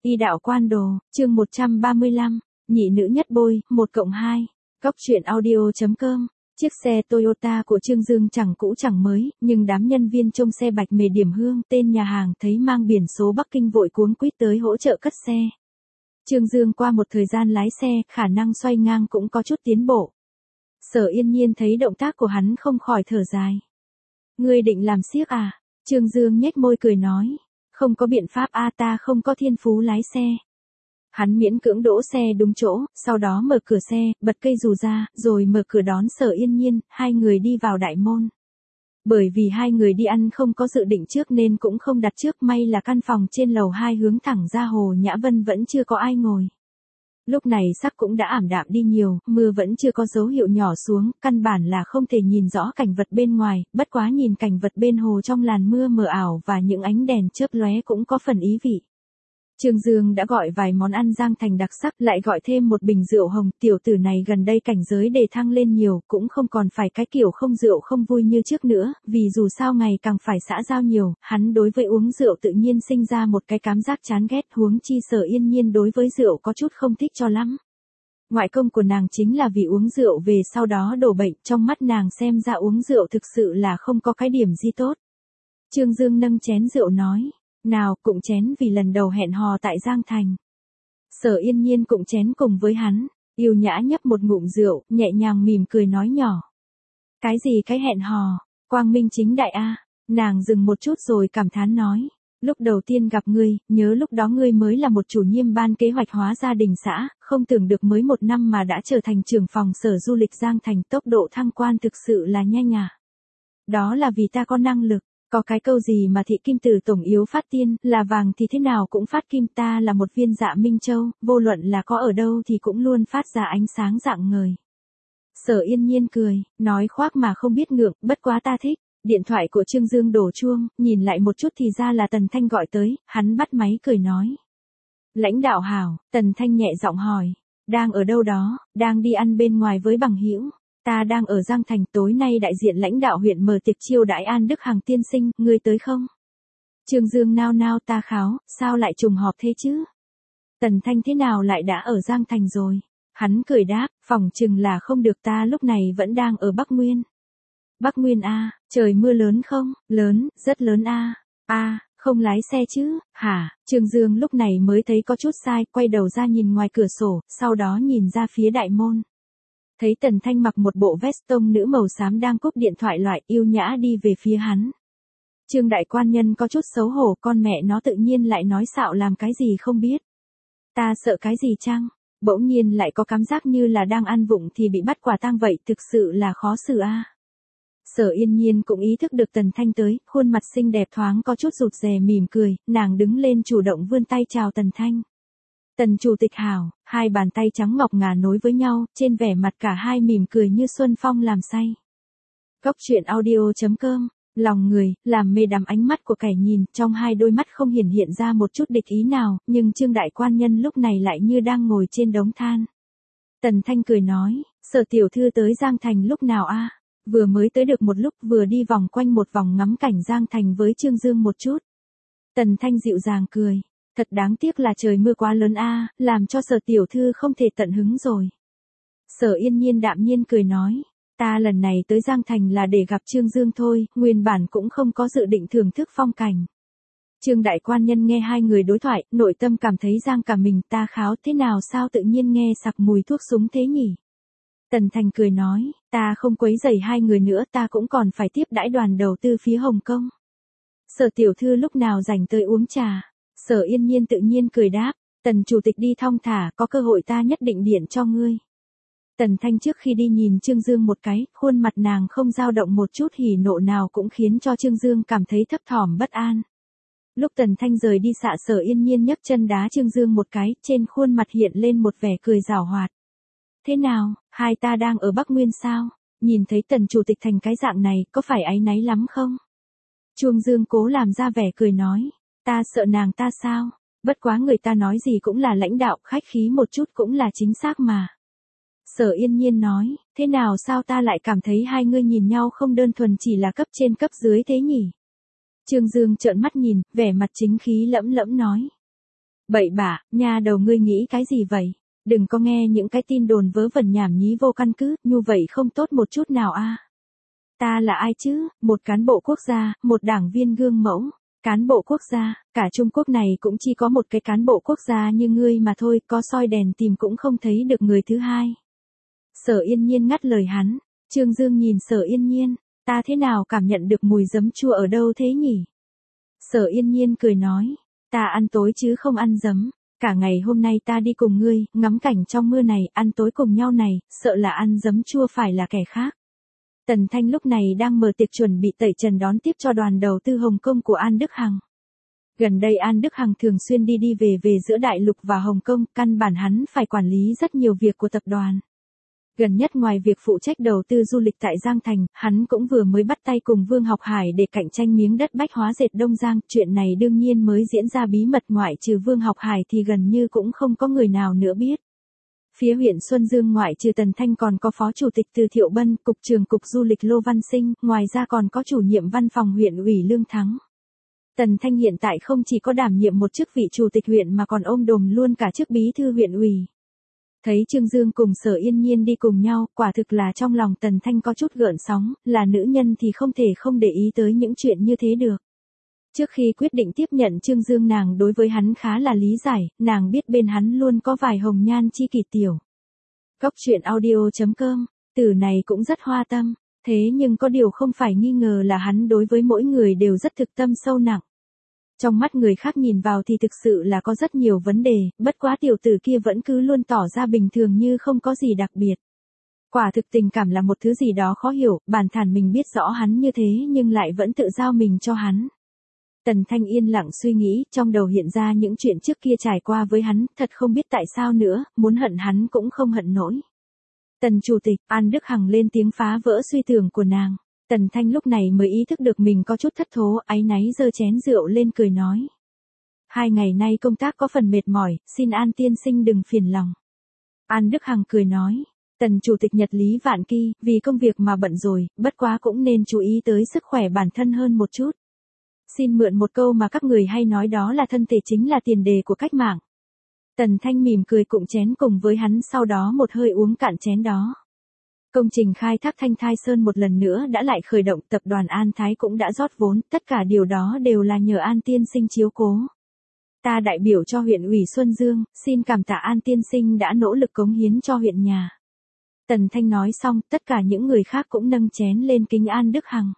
Y đạo quan đồ, chương 135, nhị nữ nhất bôi, 1+2. Góc truyện audio.com. Chiếc xe Toyota của Trương Dương chẳng cũ chẳng mới, nhưng đám nhân viên trông xe Bạch Mề Điểm Hương tên nhà hàng thấy mang biển số Bắc Kinh vội cuống quýt tới hỗ trợ cất xe. Trương Dương qua một thời gian lái xe, khả năng xoay ngang cũng có chút tiến bộ. Sở Yên Nhiên thấy động tác của hắn không khỏi thở dài. Ngươi định làm xiếc à? Trương Dương nhếch môi cười nói. Không có biện pháp ta không có thiên phú lái xe. Hắn miễn cưỡng đỗ xe đúng chỗ, sau đó mở cửa xe, bật cây dù ra, rồi mở cửa đón Sở Yên Nhiên, hai người đi vào đại môn. Bởi vì hai người đi ăn không có dự định trước nên cũng không đặt trước, may là căn phòng trên lầu 2 hướng thẳng ra Hồ Nhã Vân vẫn chưa có ai ngồi. Lúc này sắc cũng đã ảm đạm đi nhiều, mưa vẫn chưa có dấu hiệu nhỏ xuống, căn bản là không thể nhìn rõ cảnh vật bên ngoài, bất quá nhìn cảnh vật bên hồ trong làn mưa mờ ảo và những ánh đèn chớp lóe cũng có phần ý vị. Trương Dương đã gọi vài món ăn Giang Thành đặc sắc, lại gọi thêm một bình rượu hồng, tiểu tử này gần đây cảnh giới đề thăng lên nhiều, cũng không còn phải cái kiểu không rượu không vui như trước nữa, vì dù sao ngày càng phải xã giao nhiều, hắn đối với uống rượu tự nhiên sinh ra một cái cảm giác chán ghét, huống chi Sở Yên Nhiên đối với rượu có chút không thích cho lắm. Ngoại công của nàng chính là vì uống rượu về sau đó đổ bệnh, trong mắt nàng xem ra uống rượu thực sự là không có cái điểm gì tốt. Trương Dương nâng chén rượu nói. Nào, cụng chén vì lần đầu hẹn hò tại Giang Thành. Sở Yên Nhiên cụng chén cùng với hắn, yêu nhã nhấp một ngụm rượu, nhẹ nhàng mỉm cười nói nhỏ. Cái gì cái hẹn hò, quang minh chính đại a. Nàng dừng một chút rồi cảm thán nói. Lúc đầu tiên gặp ngươi, nhớ lúc đó ngươi mới là một chủ nhiệm ban kế hoạch hóa gia đình xã, không tưởng được mới 1 năm mà đã trở thành trưởng phòng sở du lịch Giang Thành, tốc độ thăng quan thực sự là nhanh à. Đó là vì ta có năng lực. Có cái câu gì mà thị kim từ tổng yếu phát tiên, là vàng thì thế nào cũng phát kim, ta là một viên dạ Minh Châu, vô luận là có ở đâu thì cũng luôn phát ra ánh sáng rạng ngời. Sở Yên Nhiên cười, nói khoác mà không biết ngượng, bất quá ta thích. Điện thoại của Trương Dương đổ chuông, nhìn lại một chút thì ra là Tần Thanh gọi tới, hắn bắt máy cười nói. Lãnh đạo hảo, Tần Thanh nhẹ giọng hỏi, đang ở đâu đó, đang đi ăn bên ngoài với bằng hữu. Ta đang ở Giang Thành, tối nay đại diện lãnh đạo huyện mở tiệc chiêu đãi An Đức Hằng tiên sinh, ngươi tới không? Trương Dương nao nao ta kháo, sao lại trùng họp thế chứ? Tần Thanh thế nào lại đã ở Giang Thành rồi? Hắn cười đáp, phỏng chừng là không được, ta lúc này vẫn đang ở Bắc Nguyên. Bắc Nguyên a, trời mưa lớn không? Lớn, rất lớn a. Không lái xe chứ, hả? Trương Dương lúc này mới thấy có chút sai, quay đầu ra nhìn ngoài cửa sổ, sau đó nhìn ra phía đại môn. Thấy Tần Thanh mặc một bộ vest tông nữ màu xám đang cúp điện thoại loại, yêu nhã đi về phía hắn. Trương đại quan nhân có chút xấu hổ, con mẹ nó tự nhiên lại nói xạo làm cái gì không biết. Ta sợ cái gì chăng? Bỗng nhiên lại có cảm giác như là đang ăn vụng thì bị bắt quả tang vậy, thực sự là khó xử a. Sở Yên Nhiên cũng ý thức được Tần Thanh tới, khuôn mặt xinh đẹp thoáng có chút rụt rè mỉm cười, nàng đứng lên chủ động vươn tay chào Tần Thanh. Tần chủ tịch hảo, hai bàn tay trắng ngọc ngà nối với nhau, trên vẻ mặt cả hai mỉm cười như xuân phong làm say. Góc truyện audio.com, lòng người, làm mê đắm ánh mắt của kẻ nhìn, trong hai đôi mắt không hiện ra một chút địch ý nào, nhưng Trương đại quan nhân lúc này lại như đang ngồi trên đống than. Tần Thanh cười nói, Sở tiểu thư tới Giang Thành lúc nào a? Vừa mới tới được một lúc, vừa đi vòng quanh một vòng ngắm cảnh Giang Thành với Trương Dương một chút. Tần Thanh dịu dàng cười. Thật đáng tiếc là trời mưa quá lớn a, làm cho Sở tiểu thư không thể tận hứng rồi. Sở Yên Nhiên đạm nhiên cười nói, ta lần này tới Giang Thành là để gặp Trương Dương thôi, nguyên bản cũng không có dự định thưởng thức phong cảnh. Trương đại quan nhân nghe hai người đối thoại, nội tâm cảm thấy giang cả mình, ta kháo thế nào sao tự nhiên nghe sặc mùi thuốc súng thế nhỉ? Tần Thành cười nói, ta không quấy rầy hai người nữa, ta cũng còn phải tiếp đãi đoàn đầu tư phía Hồng Kông. Sở tiểu thư lúc nào rảnh tới uống trà? Sở Yên Nhiên tự nhiên cười đáp, Tần chủ tịch đi thong thả, có cơ hội ta nhất định điện cho ngươi. Tần Thanh trước khi đi nhìn Trương Dương một cái, khuôn mặt nàng không dao động một chút hỉ nộ nào cũng khiến cho Trương Dương cảm thấy thấp thỏm bất an. Lúc Tần Thanh rời đi xạ Sở Yên Nhiên nhấc chân đá Trương Dương một cái, trên khuôn mặt hiện lên một vẻ cười giảo hoạt. Thế nào, hai ta đang ở Bắc Nguyên sao? Nhìn thấy Tần chủ tịch thành cái dạng này, có phải áy náy lắm không? Trương Dương cố làm ra vẻ cười nói. Ta sợ nàng ta sao? Bất quá người ta nói gì cũng là lãnh đạo, khách khí một chút cũng là chính xác mà. Sở Yên Nhiên nói, thế nào sao ta lại cảm thấy hai ngươi nhìn nhau không đơn thuần chỉ là cấp trên cấp dưới thế nhỉ? Trương Dương trợn mắt nhìn, vẻ mặt chính khí lẫm lẫm nói. Bậy bạ, nha đầu ngươi nghĩ cái gì vậy? Đừng có nghe những cái tin đồn vớ vẩn nhảm nhí vô căn cứ, như vậy không tốt một chút nào a. Ta là ai chứ, một cán bộ quốc gia, một đảng viên gương mẫu. Cán bộ quốc gia, cả Trung Quốc này cũng chỉ có một cái cán bộ quốc gia như ngươi mà thôi, có soi đèn tìm cũng không thấy được người thứ hai. Sở Yên Nhiên ngắt lời hắn, Trương Dương nhìn Sở Yên Nhiên, ta thế nào cảm nhận được mùi giấm chua ở đâu thế nhỉ? Sở Yên Nhiên cười nói, ta ăn tối chứ không ăn giấm, cả ngày hôm nay ta đi cùng ngươi, ngắm cảnh trong mưa này, ăn tối cùng nhau này, sợ là ăn giấm chua phải là kẻ khác. Tần Thanh lúc này đang mở tiệc chuẩn bị tẩy trần đón tiếp cho đoàn đầu tư Hồng Kông của An Đức Hằng. Gần đây An Đức Hằng thường xuyên đi về giữa Đại Lục và Hồng Kông, căn bản hắn phải quản lý rất nhiều việc của tập đoàn. Gần nhất ngoài việc phụ trách đầu tư du lịch tại Giang Thành, hắn cũng vừa mới bắt tay cùng Vương Học Hải để cạnh tranh miếng đất bách hóa dệt Đông Giang. Chuyện này đương nhiên mới diễn ra bí mật, ngoại trừ Vương Học Hải thì gần như cũng không có người nào nữa biết. Phía huyện Xuân Dương ngoại trừ Tần Thanh còn có Phó Chủ tịch Từ Thiệu Bân, Cục trưởng Cục Du lịch Lô Văn Sinh, ngoài ra còn có chủ nhiệm văn phòng huyện ủy Lương Thắng. Tần Thanh hiện tại không chỉ có đảm nhiệm một chức vị chủ tịch huyện mà còn ôm đồm luôn cả chức bí thư huyện ủy. Thấy Trương Dương cùng Sở Yên Nhiên đi cùng nhau, quả thực là trong lòng Tần Thanh có chút gợn sóng, là nữ nhân thì không thể không để ý tới những chuyện như thế được. Trước khi quyết định tiếp nhận Trương Dương, nàng đối với hắn khá là lý giải, nàng biết bên hắn luôn có vài hồng nhan chi kỷ tiểu. Góc truyện audio.com, từ này cũng rất hoa tâm, thế nhưng có điều không phải nghi ngờ là hắn đối với mỗi người đều rất thực tâm sâu nặng. Trong mắt người khác nhìn vào thì thực sự là có rất nhiều vấn đề, bất quá tiểu tử kia vẫn cứ luôn tỏ ra bình thường như không có gì đặc biệt. Quả thực tình cảm là một thứ gì đó khó hiểu, bản thản mình biết rõ hắn như thế nhưng lại vẫn tự giao mình cho hắn. Tần Thanh yên lặng suy nghĩ, trong đầu hiện ra những chuyện trước kia trải qua với hắn, thật không biết tại sao nữa, muốn hận hắn cũng không hận nổi. Tần Chủ tịch, An Đức Hằng lên tiếng phá vỡ suy tưởng của nàng. Tần Thanh lúc này mới ý thức được mình có chút thất thố, áy náy giơ chén rượu lên cười nói. 2 ngày nay công tác có phần mệt mỏi, xin An tiên sinh đừng phiền lòng. An Đức Hằng cười nói. Tần Chủ tịch nhật lý vạn kỳ, vì công việc mà bận rồi, bất quá cũng nên chú ý tới sức khỏe bản thân hơn một chút. Xin mượn một câu mà các người hay nói, đó là thân thể chính là tiền đề của cách mạng. Tần Thanh mỉm cười cụng chén cùng với hắn, sau đó một hơi uống cạn chén đó. Công trình khai thác Thanh Thai Sơn một lần nữa đã lại khởi động, tập đoàn An Thái cũng đã rót vốn, tất cả điều đó đều là nhờ An tiên sinh chiếu cố. Ta đại biểu cho huyện ủy Xuân Dương, xin cảm tạ An tiên sinh đã nỗ lực cống hiến cho huyện nhà. Tần Thanh nói xong, tất cả những người khác cũng nâng chén lên kính An Đức Hằng.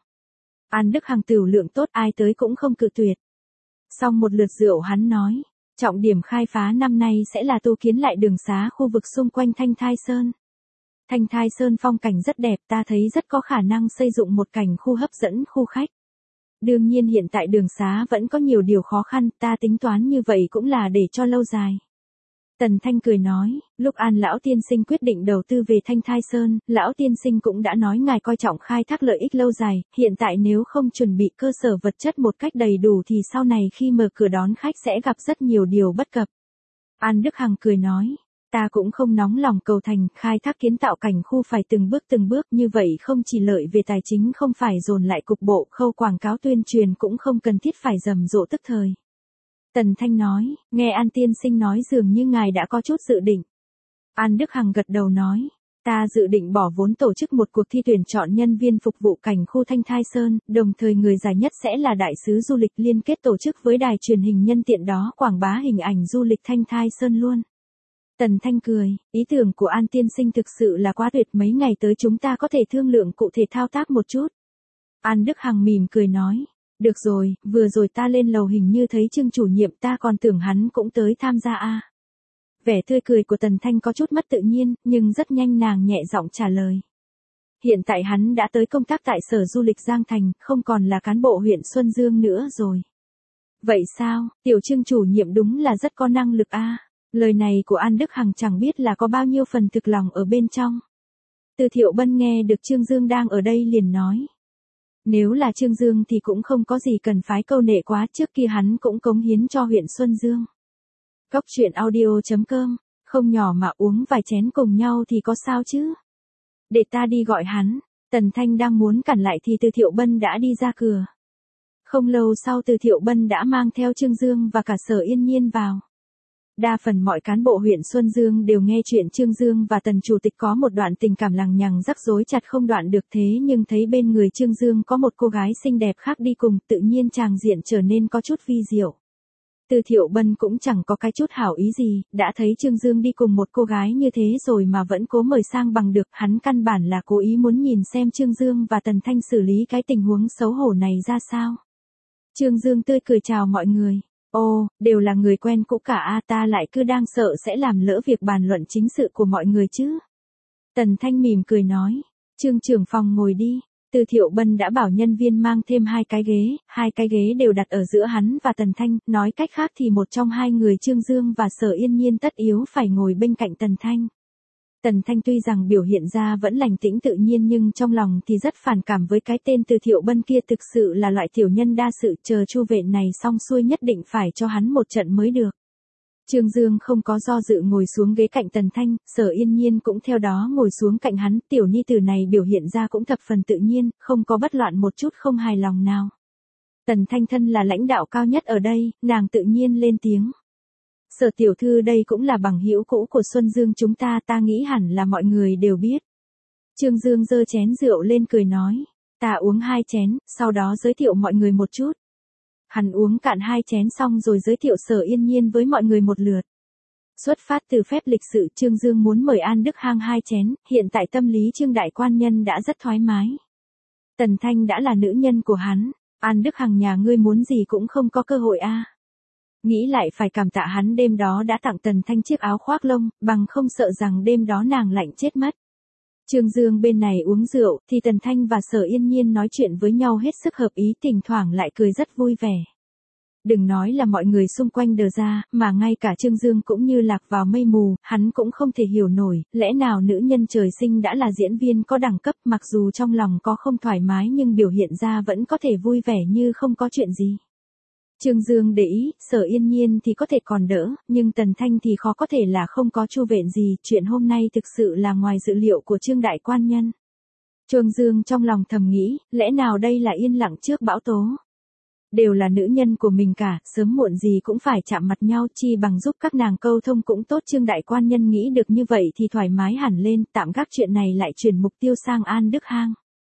An Đức Hằng tửu lượng tốt, ai tới cũng không cự tuyệt. Xong một lượt rượu hắn nói, trọng điểm khai phá năm nay sẽ là tu kiến lại đường xá khu vực xung quanh Thanh Thai Sơn. Thanh Thai Sơn phong cảnh rất đẹp, ta thấy rất có khả năng xây dựng một cảnh khu hấp dẫn khu khách. Đương nhiên hiện tại đường xá vẫn có nhiều điều khó khăn, ta tính toán như vậy cũng là để cho lâu dài. Tần Thanh cười nói, lúc An lão tiên sinh quyết định đầu tư về Thanh Thai Sơn, lão tiên sinh cũng đã nói ngài coi trọng khai thác lợi ích lâu dài, hiện tại nếu không chuẩn bị cơ sở vật chất một cách đầy đủ thì sau này khi mở cửa đón khách sẽ gặp rất nhiều điều bất cập. An Đức Hằng cười nói, ta cũng không nóng lòng cầu thành, khai thác kiến tạo cảnh khu phải từng bước, như vậy không chỉ lợi về tài chính không phải dồn lại cục bộ, khâu quảng cáo tuyên truyền cũng không cần thiết phải rầm rộ tức thời. Tần Thanh nói, nghe An tiên sinh nói dường như ngài đã có chút dự định. An Đức Hằng gật đầu nói, ta dự định bỏ vốn tổ chức một cuộc thi tuyển chọn nhân viên phục vụ cảnh khu Thanh Thai Sơn, đồng thời người giải nhất sẽ là đại sứ du lịch, liên kết tổ chức với đài truyền hình nhân tiện đó quảng bá hình ảnh du lịch Thanh Thai Sơn luôn. Tần Thanh cười, ý tưởng của An tiên sinh thực sự là quá tuyệt, mấy ngày tới chúng ta có thể thương lượng cụ thể thao tác một chút. An Đức Hằng mỉm cười nói, được rồi, vừa rồi ta lên lầu hình như thấy Trương chủ nhiệm, ta còn tưởng hắn cũng tới tham gia a. Vẻ tươi cười của Tần Thanh có chút mất tự nhiên, nhưng rất nhanh nàng nhẹ giọng trả lời. Hiện tại hắn đã tới công tác tại Sở Du lịch Giang Thành, không còn là cán bộ huyện Xuân Dương nữa rồi. Vậy sao, tiểu Trương chủ nhiệm đúng là rất có năng lực a. Lời này của An Đức Hằng chẳng biết là có bao nhiêu phần thực lòng ở bên trong. Từ Thiệu Bân nghe được Trương Dương đang ở đây liền nói. Nếu là Trương Dương thì cũng không có gì cần phái câu nệ quá, trước kia hắn cũng cống hiến cho huyện Xuân Dương. Góc truyện audio.com, không nhỏ mà uống vài chén cùng nhau thì có sao chứ. Để ta đi gọi hắn. Tần Thanh đang muốn cản lại thì Từ Thiệu Bân đã đi ra cửa. Không lâu sau Từ Thiệu Bân đã mang theo Trương Dương và cả Sở Yên Nhiên vào. Đa phần mọi cán bộ huyện Xuân Dương đều nghe chuyện Trương Dương và Tần chủ tịch có một đoạn tình cảm lằng nhằng rắc rối chặt không đoạn được, thế nhưng thấy bên người Trương Dương có một cô gái xinh đẹp khác đi cùng, tự nhiên tràng diện trở nên có chút vi diệu. Từ Thiệu Bân cũng chẳng có cái chút hảo ý gì, đã thấy Trương Dương đi cùng một cô gái như thế rồi mà vẫn cố mời sang bằng được, hắn căn bản là cố ý muốn nhìn xem Trương Dương và Tần Thanh xử lý cái tình huống xấu hổ này ra sao. Trương Dương tươi cười chào mọi người. Ồ, đều là người quen cũ cả a, ta lại cứ đang sợ sẽ làm lỡ việc bàn luận chính sự của mọi người chứ. Tần Thanh mỉm cười nói. Trương trưởng phòng ngồi đi. Từ Thiệu Bân đã bảo nhân viên mang thêm hai cái ghế đều đặt ở giữa hắn và Tần Thanh, nói cách khác thì một trong hai người Trương Dương và Sở Yên Nhiên tất yếu phải ngồi bên cạnh Tần Thanh. Tần Thanh tuy rằng biểu hiện ra vẫn lành tĩnh tự nhiên nhưng trong lòng thì rất phản cảm với cái tên Từ Thiệu Bân kia, thực sự là loại tiểu nhân đa sự, chờ chu vệ này xong xuôi nhất định phải cho hắn một trận mới được. Trương Dương không có do dự ngồi xuống ghế cạnh Tần Thanh, Sở Yên Nhiên cũng theo đó ngồi xuống cạnh hắn, tiểu ni tử này biểu hiện ra cũng thập phần tự nhiên, không có bất loạn một chút không hài lòng nào. Tần Thanh thân là lãnh đạo cao nhất ở đây, nàng tự nhiên lên tiếng. Sở tiểu thư đây cũng là bằng hữu cũ của Xuân Dương chúng ta, ta nghĩ hẳn là mọi người đều biết. Trương Dương giơ chén rượu lên cười nói, ta uống 2 chén, sau đó giới thiệu mọi người một chút. Hắn uống cạn 2 chén xong rồi giới thiệu Sở Yên Nhiên với mọi người một lượt. Xuất phát từ phép lịch sự, Trương Dương muốn mời An Đức Hang 2 chén, hiện tại tâm lý Trương đại quan nhân đã rất thoải mái. Tần Thanh đã là nữ nhân của hắn, An Đức Hằng nhà ngươi muốn gì cũng không có cơ hội a. Nghĩ lại phải cảm tạ hắn đêm đó đã tặng Tần Thanh chiếc áo khoác lông, bằng không sợ rằng đêm đó nàng lạnh chết mất. Trương Dương bên này uống rượu, thì Tần Thanh và Sở Yên Nhiên nói chuyện với nhau hết sức hợp ý, thỉnh thoảng lại cười rất vui vẻ. Đừng nói là mọi người xung quanh đờ ra, mà ngay cả Trương Dương cũng như lạc vào mây mù, hắn cũng không thể hiểu nổi, lẽ nào nữ nhân trời sinh đã là diễn viên có đẳng cấp, mặc dù trong lòng có không thoải mái nhưng biểu hiện ra vẫn có thể vui vẻ như không có chuyện gì. Trương Dương để ý, Sở Yên Nhiên thì có thể còn đỡ, nhưng Tần Thanh thì khó có thể là không có chu vện gì, chuyện hôm nay thực sự là ngoài dự liệu của Trương đại quan nhân. Trương Dương trong lòng thầm nghĩ, lẽ nào đây là yên lặng trước bão tố. Đều là nữ nhân của mình cả, sớm muộn gì cũng phải chạm mặt nhau, chi bằng giúp các nàng câu thông cũng tốt. Trương đại quan nhân nghĩ được như vậy thì thoải mái hẳn lên, tạm gác chuyện này lại chuyển mục tiêu sang An Đức Hang.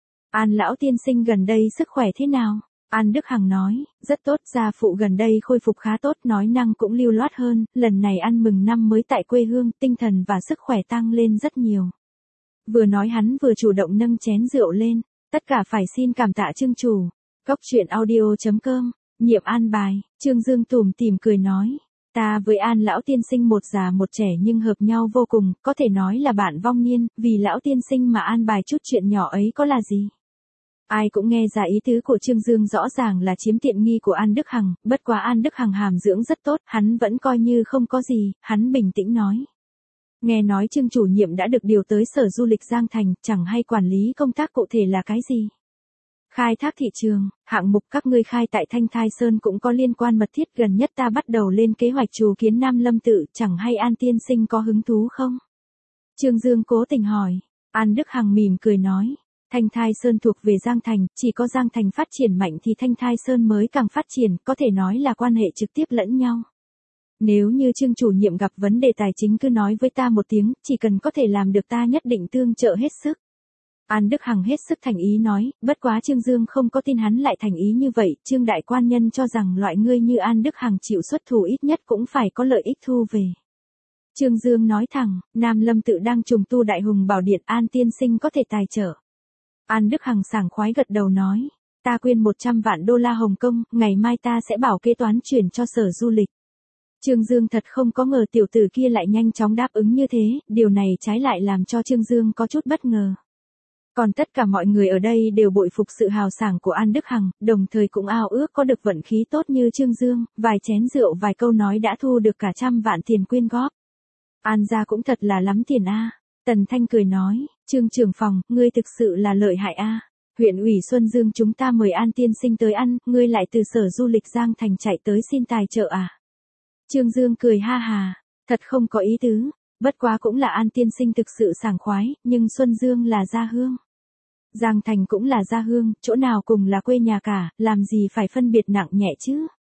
An lão tiên sinh gần đây sức khỏe thế nào? An Đức Hằng nói, rất tốt, gia phụ gần đây khôi phục khá tốt, nói năng cũng lưu loát hơn, lần này ăn mừng năm mới tại quê hương, tinh thần và sức khỏe tăng lên rất nhiều. Vừa nói hắn vừa chủ động nâng chén rượu lên, tất cả phải xin cảm tạ Trương chủ. Cốc truyện audio.com, nhiệm an bài, Trương Dương tủm tỉm cười nói, ta với An lão tiên sinh một già một trẻ nhưng hợp nhau vô cùng, có thể nói là bạn vong niên, vì lão tiên sinh mà an bài chút chuyện nhỏ ấy có là gì. Ai cũng nghe ra ý tứ của Trương Dương rõ ràng là chiếm tiện nghi của An Đức Hằng, bất quá An Đức Hằng hàm dưỡng rất tốt, hắn vẫn coi như không có gì, hắn bình tĩnh nói. Nghe nói Trương chủ nhiệm đã được điều tới Sở Du lịch Giang Thành, chẳng hay quản lý công tác cụ thể là cái gì. Khai thác thị trường, hạng mục các ngươi khai tại Thanh Thai Sơn cũng có liên quan mật thiết, gần nhất ta bắt đầu lên kế hoạch trù kiến Nam Lâm Tự, chẳng hay An tiên sinh có hứng thú không? Trương Dương cố tình hỏi, An Đức Hằng mỉm cười nói. Thanh Thai Sơn thuộc về Giang Thành, chỉ có Giang Thành phát triển mạnh thì Thanh Thai Sơn mới càng phát triển, có thể nói là quan hệ trực tiếp lẫn nhau. Nếu như Trương chủ nhiệm gặp vấn đề tài chính cứ nói với ta một tiếng, chỉ cần có thể làm được ta nhất định tương trợ hết sức. An Đức Hằng hết sức thành ý nói, bất quá Trương Dương không có tin hắn lại thành ý như vậy, Trương đại quan nhân cho rằng loại ngươi như An Đức Hằng chịu xuất thủ ít nhất cũng phải có lợi ích thu về. Trương Dương nói thẳng, Nam Lâm Tự đang trùng tu Đại Hùng Bảo Điện, An tiên sinh có thể tài trợ. An Đức Hằng sảng khoái gật đầu nói, ta quyên 100 vạn đô la Hồng Kông, ngày mai ta sẽ bảo kế toán chuyển cho Sở Du lịch. Trương Dương thật không có ngờ tiểu tử kia lại nhanh chóng đáp ứng như thế, điều này trái lại làm cho Trương Dương có chút bất ngờ. Còn tất cả mọi người ở đây đều bội phục sự hào sảng của An Đức Hằng, đồng thời cũng ao ước có được vận khí tốt như Trương Dương, vài chén rượu vài câu nói đã thu được cả 100 vạn tiền quyên góp. An gia cũng thật là lắm tiền a. Tần Thanh cười nói, Trương trưởng phòng, ngươi thực sự là lợi hại a. Huyện ủy Xuân Dương chúng ta mời An tiên sinh tới ăn, ngươi lại từ Sở Du lịch Giang Thành chạy tới xin tài trợ à? Trương Dương cười ha hà, thật không có ý tứ, bất quá cũng là An tiên sinh thực sự sảng khoái, nhưng Xuân Dương là gia hương. Giang Thành cũng là gia hương, chỗ nào cùng là quê nhà cả, làm gì phải phân biệt nặng nhẹ chứ?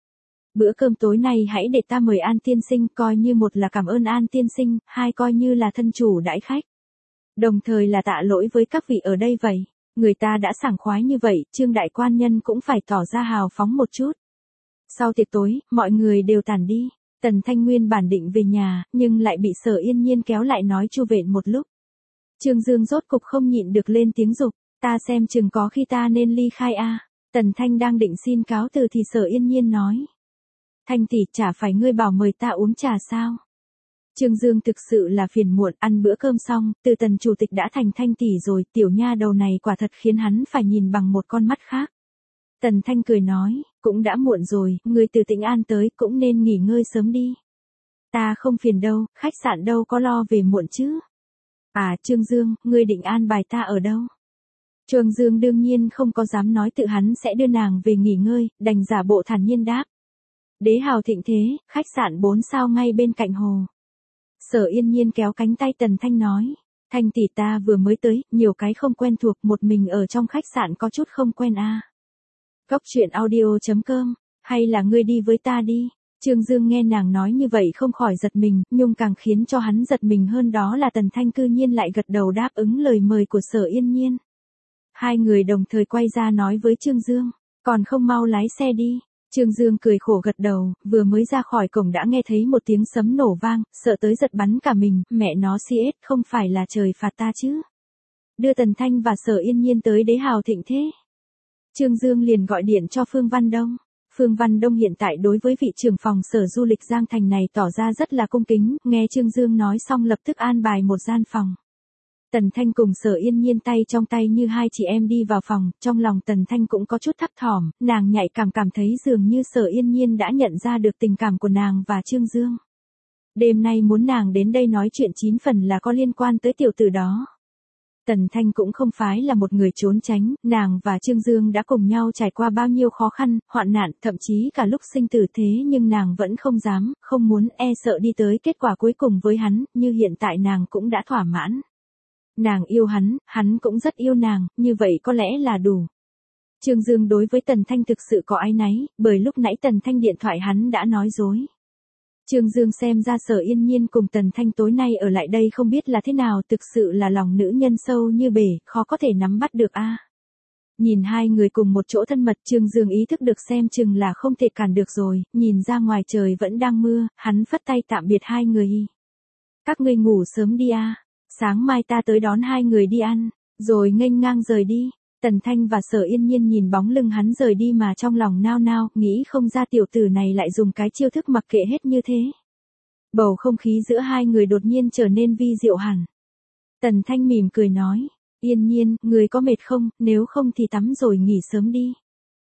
Bữa cơm tối nay hãy để ta mời An tiên sinh, coi như một là cảm ơn An tiên sinh, hai coi như là thân chủ đãi khách. Đồng thời là tạ lỗi với các vị ở đây vậy. Người ta đã sảng khoái như vậy, Trương đại quan nhân cũng phải tỏ ra hào phóng một chút. Sau tiệc tối, mọi người đều tản đi. Tần Thanh nguyên bản định về nhà, nhưng lại bị Sở Yên Nhiên kéo lại nói chu vện một lúc. Trương Dương rốt cục không nhịn được lên tiếng dục, ta xem chừng có khi ta nên ly khai a. Tần Thanh đang định xin cáo từ thì Sở Yên Nhiên nói. Thanh tỷ, chả phải ngươi bảo mời ta uống trà sao? Trương Dương thực sự là phiền muộn, ăn bữa cơm xong, từ Tần chủ tịch đã thành Thanh tỷ rồi, tiểu nha đầu này quả thật khiến hắn phải nhìn bằng một con mắt khác. Tần Thanh cười nói, cũng đã muộn rồi, ngươi từ Tĩnh An tới cũng nên nghỉ ngơi sớm đi. Ta không phiền đâu, khách sạn đâu có lo về muộn chứ. À Trương Dương, ngươi định an bài ta ở đâu? Trương Dương đương nhiên không có dám nói tự hắn sẽ đưa nàng về nghỉ ngơi, đành giả bộ thản nhiên đáp. Đế Hào Thịnh Thế, khách sạn 4 sao ngay bên cạnh hồ. Sở Yên Nhiên kéo cánh tay Tần Thanh nói. Thanh tỷ, ta vừa mới tới, nhiều cái không quen thuộc, một mình ở trong khách sạn có chút không quen a. Cốc truyện audio.com, hay là ngươi đi với ta đi. Trương Dương nghe nàng nói như vậy không khỏi giật mình, nhưng càng khiến cho hắn giật mình hơn đó là Tần Thanh cư nhiên lại gật đầu đáp ứng lời mời của Sở Yên Nhiên. Hai người đồng thời quay ra nói với Trương Dương, còn không mau lái xe đi. Trương Dương cười khổ gật đầu, vừa mới ra khỏi cổng đã nghe thấy một tiếng sấm nổ vang, sợ tới giật bắn cả mình, mẹ nó CS, không phải là trời phạt ta chứ. Đưa Tần Thanh và Sở Yên Nhiên tới Đế Hào Thịnh Thế. Trương Dương liền gọi điện cho Phương Văn Đông. Phương Văn Đông hiện tại đối với vị trưởng phòng Sở Du lịch Giang Thành này tỏ ra rất là cung kính, nghe Trương Dương nói xong lập tức an bài một gian phòng. Tần Thanh cùng Sở Yên Nhiên tay trong tay như hai chị em đi vào phòng, trong lòng Tần Thanh cũng có chút thấp thỏm, nàng nhạy cảm thấy dường như Sở Yên Nhiên đã nhận ra được tình cảm của nàng và Trương Dương. Đêm nay muốn nàng đến đây nói chuyện 9 phần là có liên quan tới tiểu tử đó. Tần Thanh cũng không phải là một người trốn tránh, nàng và Trương Dương đã cùng nhau trải qua bao nhiêu khó khăn, hoạn nạn, thậm chí cả lúc sinh tử thế nhưng nàng vẫn không dám, không muốn, sợ đi tới kết quả cuối cùng với hắn, như hiện tại nàng cũng đã thỏa mãn. Nàng yêu hắn cũng rất yêu nàng, như vậy có lẽ là đủ. Trương Dương đối với Tần Thanh thực sự có áy náy, bởi lúc nãy Tần Thanh điện thoại hắn đã nói dối. Trương Dương xem ra Sở Yên Nhiên cùng Tần Thanh tối nay ở lại đây không biết là thế nào, thực sự là lòng nữ nhân sâu như bể, khó có thể nắm bắt được a. Nhìn hai người cùng một chỗ thân mật, Trương Dương ý thức được xem chừng là không thể cản được rồi, nhìn ra ngoài trời vẫn đang mưa, hắn phất tay tạm biệt hai người. Các ngươi ngủ sớm đi a, sáng mai ta tới đón hai người đi ăn, rồi nghênh ngang rời đi. Tần Thanh và Sở Yên Nhiên nhìn bóng lưng hắn rời đi mà trong lòng nao nao, nghĩ không ra tiểu tử này lại dùng cái chiêu thức mặc kệ hết như thế. Bầu không khí giữa hai người đột nhiên trở nên vi diệu hẳn. Tần Thanh mỉm cười nói, Yên Nhiên, người có mệt không, nếu không thì tắm rồi nghỉ sớm đi.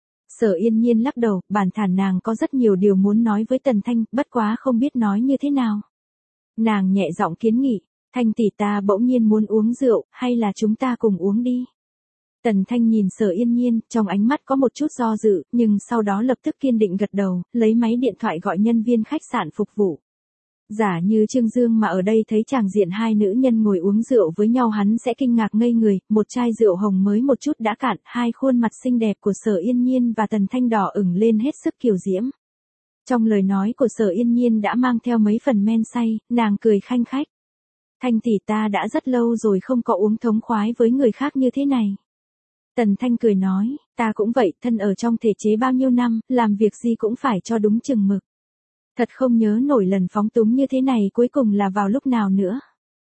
Sở Yên Nhiên lắc đầu, bản thản nàng có rất nhiều điều muốn nói với Tần Thanh, bất quá không biết nói như thế nào. Nàng nhẹ giọng kiến nghị, Thanh tỷ, ta bỗng nhiên muốn uống rượu, hay là chúng ta cùng uống đi. Tần Thanh nhìn Sở Yên Nhiên, trong ánh mắt có một chút do dự, nhưng sau đó lập tức kiên định gật đầu, lấy máy điện thoại gọi nhân viên khách sạn phục vụ. Giả như Trương Dương mà ở đây thấy chàng diện hai nữ nhân ngồi uống rượu với nhau hắn sẽ kinh ngạc ngây người, một chai rượu hồng mới một chút đã cạn, hai khuôn mặt xinh đẹp của Sở Yên Nhiên và Tần Thanh đỏ ửng lên hết sức kiều diễm. Trong lời nói của Sở Yên Nhiên đã mang theo mấy phần men say, nàng cười khanh khách. Thanh tỷ, ta đã rất lâu rồi không có uống thống khoái với người khác như thế này. Tần Thanh cười nói, ta cũng vậy, thân ở trong thể chế bao nhiêu năm, làm việc gì cũng phải cho đúng chừng mực. Thật không nhớ nổi lần phóng túng như thế này cuối cùng là vào lúc nào nữa.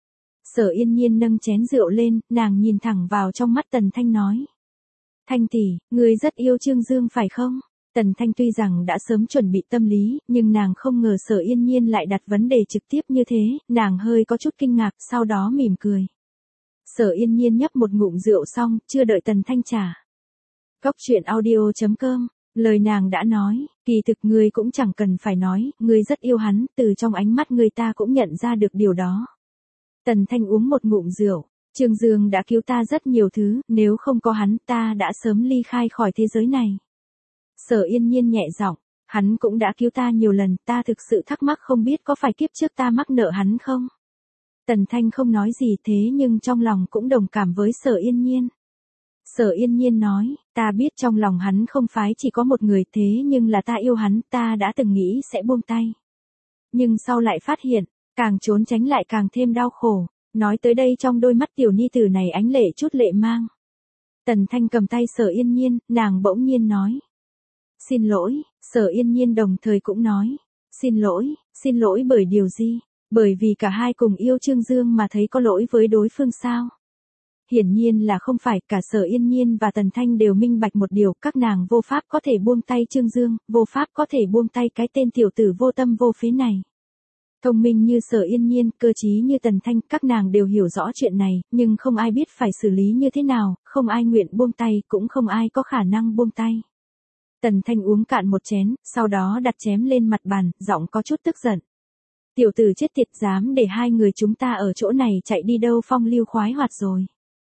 Sở Yên Nhiên nâng chén rượu lên, nàng nhìn thẳng vào trong mắt Tần Thanh nói. Thanh tỷ, ngươi rất yêu Trương Dương phải không? Tần Thanh tuy rằng đã sớm chuẩn bị tâm lý, nhưng nàng không ngờ Sở Yên Nhiên lại đặt vấn đề trực tiếp như thế, nàng hơi có chút kinh ngạc, sau đó mỉm cười. Sở Yên Nhiên nhấp một ngụm rượu xong, chưa đợi Tần Thanh trả. Cốc truyện audio.com, lời nàng đã nói, kỳ thực ngươi cũng chẳng cần phải nói, ngươi rất yêu hắn, từ trong ánh mắt người ta cũng nhận ra được điều đó. Tần Thanh uống một ngụm rượu, Trương Dương đã cứu ta rất nhiều thứ, nếu không có hắn ta đã sớm ly khai khỏi thế giới này. Sở Yên Nhiên nhẹ giọng, hắn cũng đã cứu ta nhiều lần, ta thực sự thắc mắc không biết có phải kiếp trước ta mắc nợ hắn không? Tần Thanh không nói gì thế nhưng trong lòng cũng đồng cảm với Sở Yên Nhiên. Sở Yên Nhiên nói, ta biết trong lòng hắn không phải chỉ có một người thế nhưng là ta yêu hắn, ta đã từng nghĩ sẽ buông tay. Nhưng sau lại phát hiện, càng trốn tránh lại càng thêm đau khổ. Nói tới đây trong đôi mắt tiểu ni tử này ánh lệ chút lệ mang. Tần Thanh cầm tay Sở Yên Nhiên, nàng bỗng nhiên nói. Xin lỗi, Sở Yên Nhiên đồng thời cũng nói. Xin lỗi bởi điều gì? Bởi vì cả hai cùng yêu Trương Dương mà thấy có lỗi với đối phương sao? Hiển nhiên là không phải, cả Sở Yên Nhiên và Tần Thanh đều minh bạch một điều, các nàng vô pháp có thể buông tay Trương Dương, vô pháp có thể buông tay cái tên tiểu tử vô tâm vô phế này. Thông minh như Sở Yên Nhiên, cơ trí như Tần Thanh, các nàng đều hiểu rõ chuyện này, nhưng không ai biết phải xử lý như thế nào, không ai nguyện buông tay, cũng không ai có khả năng buông tay. Tần Thanh uống cạn một chén, sau đó đặt chén lên mặt bàn, giọng có chút tức giận. Tiểu tử chết tiệt, dám để hai người chúng ta ở chỗ này chạy đi đâu phong lưu khoái hoạt rồi.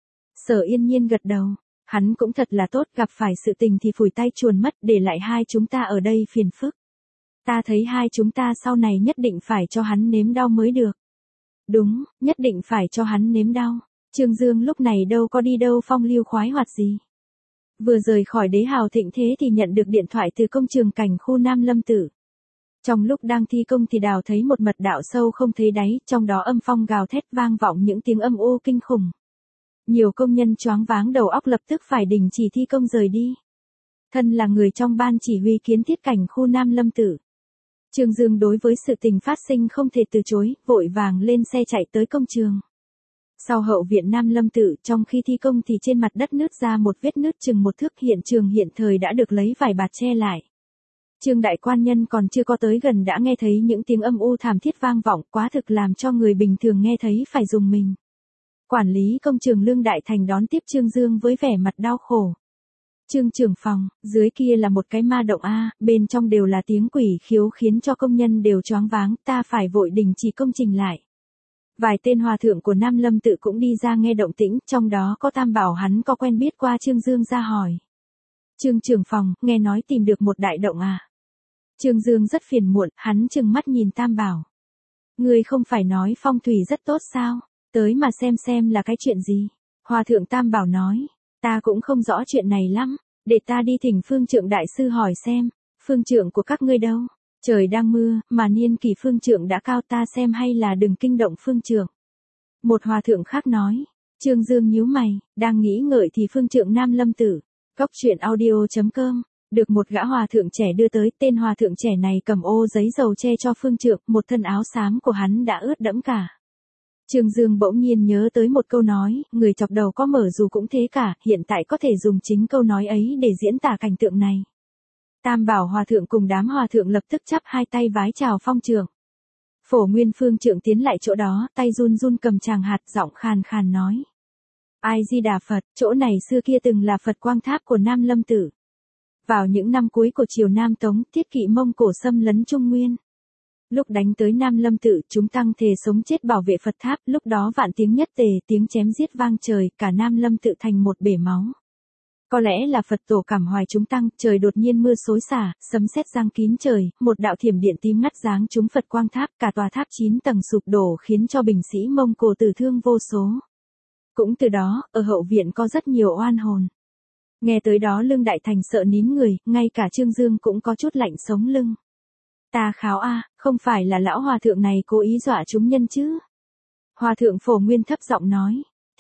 Sở Yên Nhiên gật đầu, hắn cũng thật là tốt, gặp phải sự tình thì phủi tay chuồn mất, để lại hai chúng ta ở đây phiền phức. Ta thấy hai chúng ta sau này nhất định phải cho hắn nếm đau mới được. Đúng, nhất định phải cho hắn nếm đau. Trương Dương lúc này đâu có đi đâu phong lưu khoái hoạt gì. Vừa rời khỏi Đế Hào Thịnh Thế thì nhận được điện thoại từ công trường cảnh khu Nam Lâm Tử. Trong lúc đang thi công thì đào thấy một mật đạo sâu không thấy đáy, trong đó âm phong gào thét vang vọng những tiếng âm u kinh khủng. Nhiều công nhân choáng váng đầu óc lập tức phải đình chỉ thi công rời đi. Thân là người trong ban chỉ huy kiến thiết cảnh khu Nam Lâm Tử. Trương Dương đối với sự tình phát sinh không thể từ chối, vội vàng lên xe chạy tới công trường. Sau hậu viện Nam Lâm Tử, trong khi thi công thì trên mặt đất nứt ra một vết nứt chừng 1 thước, hiện trường hiện thời đã được lấy vải bạt che lại. Trương đại quan nhân còn chưa có tới gần đã nghe thấy những tiếng âm u thảm thiết vang vọng, quá thực làm cho người bình thường nghe thấy phải rùng mình. Quản lý công trường Lương Đại Thành đón tiếp Trương Dương với vẻ mặt đau khổ. Trương trưởng phòng, dưới kia là một cái ma động a, bên trong đều là tiếng quỷ khiếu khiến cho công nhân đều choáng váng, ta phải vội đình chỉ công trình lại. Vài tên hòa thượng của Nam Lâm Tự cũng đi ra nghe động tĩnh, trong đó có Tam Bảo, hắn có quen biết qua Trương Dương ra hỏi. Trương trưởng phòng, nghe nói tìm được một đại động à? Trương Dương rất phiền muộn, hắn trừng mắt nhìn Tam Bảo. Ngươi không phải nói phong thủy rất tốt sao? Tới mà xem là cái chuyện gì? Hòa thượng Tam Bảo nói, ta cũng không rõ chuyện này lắm, để ta đi thỉnh phương trượng đại sư hỏi xem, phương trượng của các ngươi đâu? Trời đang mưa, mà niên kỷ phương trượng đã cao, ta xem hay là đừng kinh động phương trượng. Một hòa thượng khác nói, Trương Dương nhíu mày, đang nghĩ ngợi thì phương trượng Nam Lâm Tử, Cóc Truyện Audio.com, được một gã hòa thượng trẻ đưa tới, tên hòa thượng trẻ này cầm ô giấy dầu che cho phương trượng, một thân áo xám của hắn đã ướt đẫm cả. Trương Dương bỗng nhiên nhớ tới một câu nói, người chọc đầu có mở dù cũng thế cả, hiện tại có thể dùng chính câu nói ấy để diễn tả cảnh tượng này. Tam Bảo hòa thượng cùng đám hòa thượng lập tức chắp hai tay vái chào phong trượng. Phổ Nguyên phương trượng tiến lại chỗ đó, tay run run cầm tràng hạt, giọng khàn khàn nói. Ai Di Đà Phật, chỗ này xưa kia từng là Phật Quang Tháp của Nam Lâm Tử. Vào những năm cuối của triều Nam Tống, Thiết Kỵ Mông Cổ xâm lấn Trung Nguyên. Lúc đánh tới Nam Lâm Tự, chúng tăng thề sống chết bảo vệ Phật tháp, lúc đó vạn tiếng nhất tề, tiếng chém giết vang trời, cả Nam Lâm Tự thành một bể máu. Có lẽ là Phật tổ cảm hoài chúng tăng, trời đột nhiên mưa xối xả, sấm sét giăng kín trời, một đạo thiểm điện tím ngắt giáng trúng Phật Quang Tháp, cả tòa tháp 9 tầng sụp đổ khiến cho binh sĩ Mông Cổ tử thương vô số. Cũng từ đó, ở hậu viện có rất nhiều oan hồn. Nghe tới đó Lương Đại Thành sợ nín người, ngay cả Trương Dương cũng có chút lạnh sống lưng. Ta kháo a, không phải là lão hòa thượng này cố ý dọa chúng nhân chứ? Hòa thượng Phổ Nguyên thấp giọng nói,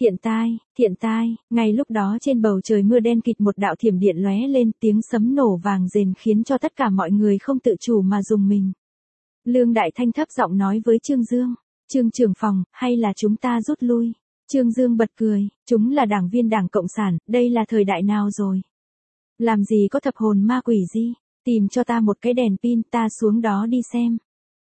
thiện tai, ngay lúc đó trên bầu trời mưa đen kịt một đạo thiểm điện lóe lên, tiếng sấm nổ vàng rền khiến cho tất cả mọi người không tự chủ mà rùng mình. Lương Đại Thanh thấp giọng nói với Trương Dương, Trương trưởng phòng, hay là chúng ta rút lui? Trương Dương bật cười, chúng là đảng viên Đảng Cộng sản, đây là thời đại nào rồi? Làm gì có thập hồn ma quỷ gì? Tìm cho ta một cái đèn pin, ta xuống đó đi xem.